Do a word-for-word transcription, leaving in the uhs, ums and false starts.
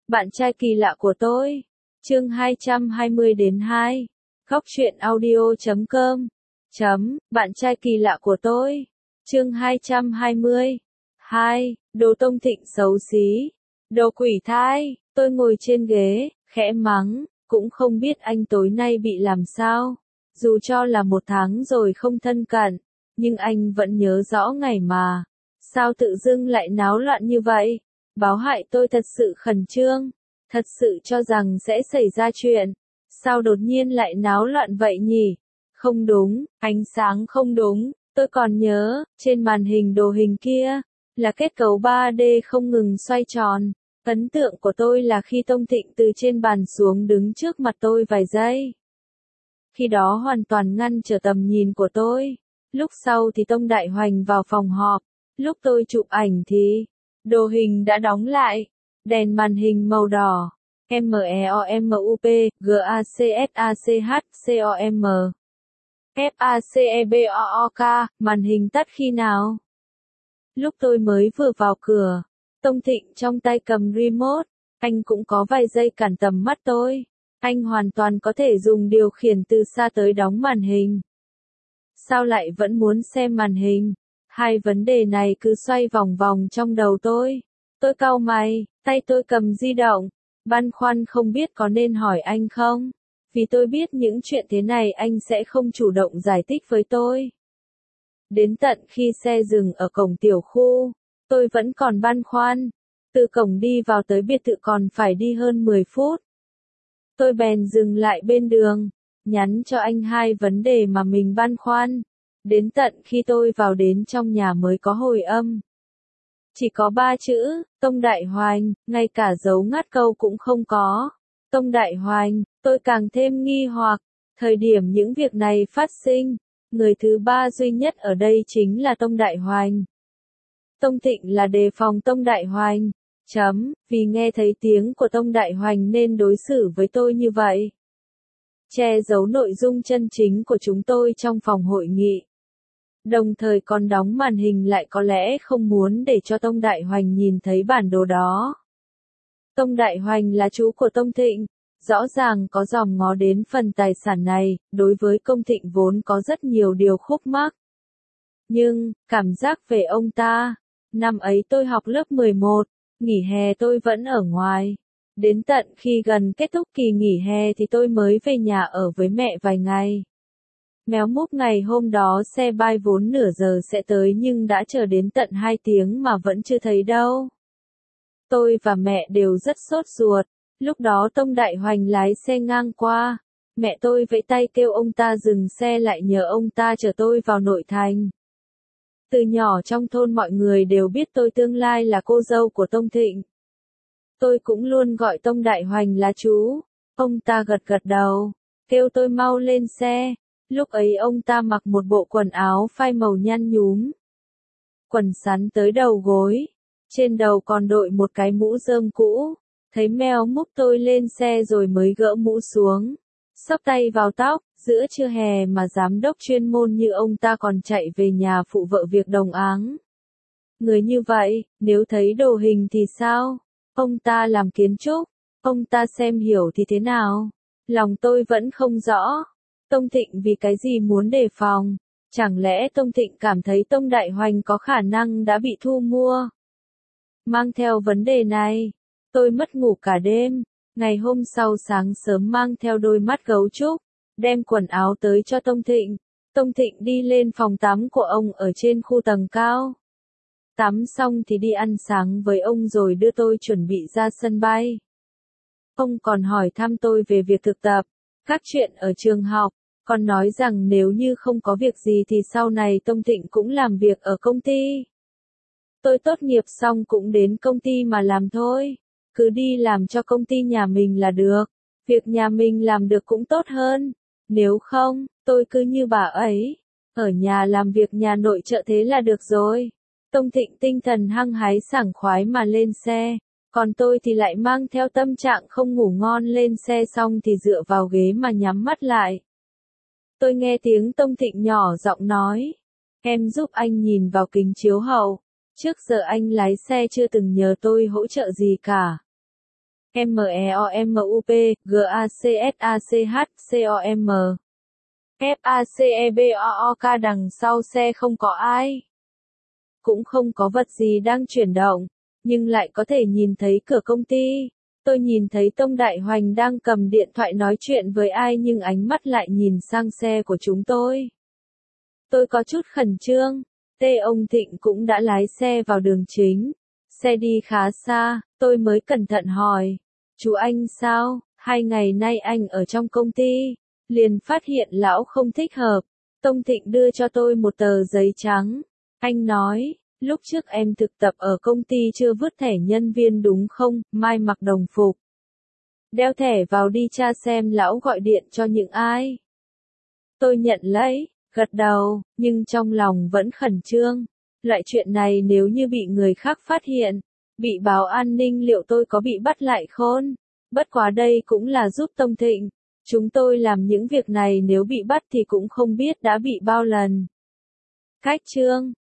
Bạn trai kỳ lạ của tôi. Chương hai trăm hai mươi đến hai. Góc truyện audio chấm com. Chấm, bạn trai kỳ lạ của tôi. Chương hai trăm hai mươi. hai. Đồ Tông Thịnh xấu xí. Đồ quỷ thai, tôi ngồi trên ghế, khẽ mắng, cũng không biết anh tối nay bị làm sao. Dù cho là một tháng rồi không thân cận, nhưng anh vẫn nhớ rõ ngày mà. Sao tự dưng lại náo loạn như vậy? Báo hại tôi thật sự khẩn trương, thật sự cho rằng sẽ xảy ra chuyện. Sao đột nhiên lại náo loạn vậy nhỉ? Không đúng, ánh sáng không đúng, tôi còn nhớ, trên màn hình đồ hình kia, là kết cấu ba D không ngừng xoay tròn. Ấn tượng của tôi là khi Tông Thịnh từ trên bàn xuống đứng trước mặt tôi vài giây. Khi đó hoàn toàn ngăn trở tầm nhìn của tôi. Lúc sau thì Tông Đại Hoành vào phòng họp. Lúc tôi chụp ảnh thì, đồ hình đã đóng lại. Đèn màn hình màu đỏ. M E O M U P, G A C S A C H, C O M. F A C E B O O K, màn hình tắt khi nào? Lúc tôi mới vừa vào cửa, Tông Thịnh trong tay cầm remote, anh cũng có vài giây cản tầm mắt tôi. Anh hoàn toàn có thể dùng điều khiển từ xa tới đóng màn hình. Sao lại vẫn muốn xem màn hình? Hai vấn đề này cứ xoay vòng vòng trong đầu tôi. Tôi cau mày, tay tôi cầm di động, băn khoăn không biết có nên hỏi anh không? Vì tôi biết những chuyện thế này anh sẽ không chủ động giải thích với tôi. Đến tận khi xe dừng ở cổng tiểu khu, tôi vẫn còn băn khoăn. Từ cổng đi vào tới biệt thự còn phải đi hơn mười phút. Tôi bèn dừng lại bên đường, nhắn cho anh hai vấn đề mà mình băn khoăn. Đến tận khi tôi vào đến trong nhà mới có hồi âm. Chỉ có ba chữ, Tông Đại Hoành, ngay cả dấu ngắt câu cũng không có. Tông Đại Hoành, tôi càng thêm nghi hoặc. Thời điểm những việc này phát sinh, người thứ ba duy nhất ở đây chính là Tông Đại Hoành. Tông Thịnh là đề phòng Tông Đại Hoành. Chấm, vì nghe thấy tiếng của Tông Đại Hoành nên đối xử với tôi như vậy. Che giấu nội dung chân chính của chúng tôi trong phòng hội nghị. Đồng thời còn đóng màn hình lại có lẽ không muốn để cho Tông Đại Hoành nhìn thấy bản đồ đó. Tông Đại Hoành là chú của Tông Thịnh, rõ ràng có dòm ngó đến phần tài sản này, đối với Công Thịnh vốn có rất nhiều điều khúc mắc. Nhưng, cảm giác về ông ta, năm ấy tôi học lớp mười một, nghỉ hè tôi vẫn ở ngoài. Đến tận khi gần kết thúc kỳ nghỉ hè thì tôi mới về nhà ở với mẹ vài ngày. Méo múp ngày hôm đó xe bay vốn nửa giờ sẽ tới nhưng đã chờ đến tận hai tiếng mà vẫn chưa thấy đâu. Tôi và mẹ đều rất sốt ruột. Lúc đó Tông Đại Hoành lái xe ngang qua. Mẹ tôi vẫy tay kêu ông ta dừng xe lại nhờ ông ta chở tôi vào nội thành. Từ nhỏ trong thôn mọi người đều biết tôi tương lai là cô dâu của Tông Thịnh. Tôi cũng luôn gọi Tông Đại Hoành là chú. Ông ta gật gật đầu, kêu tôi mau lên xe. Lúc ấy ông ta mặc một bộ quần áo phai màu nhăn nhúm. Quần sắn tới đầu gối. Trên đầu còn đội một cái mũ rơm cũ. Thấy meo múc tôi lên xe rồi mới gỡ mũ xuống. Xốc tay vào tóc, giữa trưa hè mà giám đốc chuyên môn như ông ta còn chạy về nhà phụ vợ việc đồng áng. Người như vậy, nếu thấy đồ hình thì sao? Ông ta làm kiến trúc, ông ta xem hiểu thì thế nào? Lòng tôi vẫn không rõ. Tông Thịnh vì cái gì muốn đề phòng? Chẳng lẽ Tông Thịnh cảm thấy Tông Đại Hoành có khả năng đã bị thu mua? Mang theo vấn đề này, tôi mất ngủ cả đêm. Ngày hôm sau sáng sớm mang theo đôi mắt gấu trúc, đem quần áo tới cho Tông Thịnh. Tông Thịnh đi lên phòng tắm của ông ở trên khu tầng cao. Tắm xong thì đi ăn sáng với ông rồi đưa tôi chuẩn bị ra sân bay. Ông còn hỏi thăm tôi về việc thực tập, các chuyện ở trường học, còn nói rằng nếu như không có việc gì thì sau này Tông Thịnh cũng làm việc ở công ty. Tôi tốt nghiệp xong cũng đến công ty mà làm thôi, cứ đi làm cho công ty nhà mình là được, việc nhà mình làm được cũng tốt hơn, nếu không, tôi cứ như bà ấy, ở nhà làm việc nhà nội trợ thế là được rồi. Tông Thịnh tinh thần hăng hái sảng khoái mà lên xe, còn tôi thì lại mang theo tâm trạng không ngủ ngon lên xe xong thì dựa vào ghế mà nhắm mắt lại. Tôi nghe tiếng Tông Thịnh nhỏ giọng nói, em giúp anh nhìn vào kính chiếu hậu, trước giờ anh lái xe chưa từng nhờ tôi hỗ trợ gì cả. M E O M U P, G A C S A C H, C O M. F A C E B O O K đằng sau xe không có ai. Cũng không có vật gì đang chuyển động, nhưng lại có thể nhìn thấy cửa công ty. Tôi nhìn thấy Tông Đại Hoành đang cầm điện thoại nói chuyện với ai nhưng ánh mắt lại nhìn sang xe của chúng tôi. Tôi có chút khẩn trương. Tê ông Thịnh cũng đã lái xe vào đường chính. Xe đi khá xa, tôi mới cẩn thận hỏi. Chú anh sao? Hai ngày nay anh ở trong công ty. Liền phát hiện lão không thích hợp. Tông Thịnh đưa cho tôi một tờ giấy trắng. Anh nói, lúc trước em thực tập ở công ty chưa vứt thẻ nhân viên đúng không? Mai mặc đồng phục. Đeo thẻ vào đi tra xem lão gọi điện cho những ai. Tôi nhận lấy, gật đầu, nhưng trong lòng vẫn khẩn trương. Loại chuyện này nếu như bị người khác phát hiện, bị báo an ninh liệu tôi có bị bắt lại khôn? Bất quá đây cũng là giúp Tông Thịnh. Chúng tôi làm những việc này nếu bị bắt thì cũng không biết đã bị bao lần. Cách chương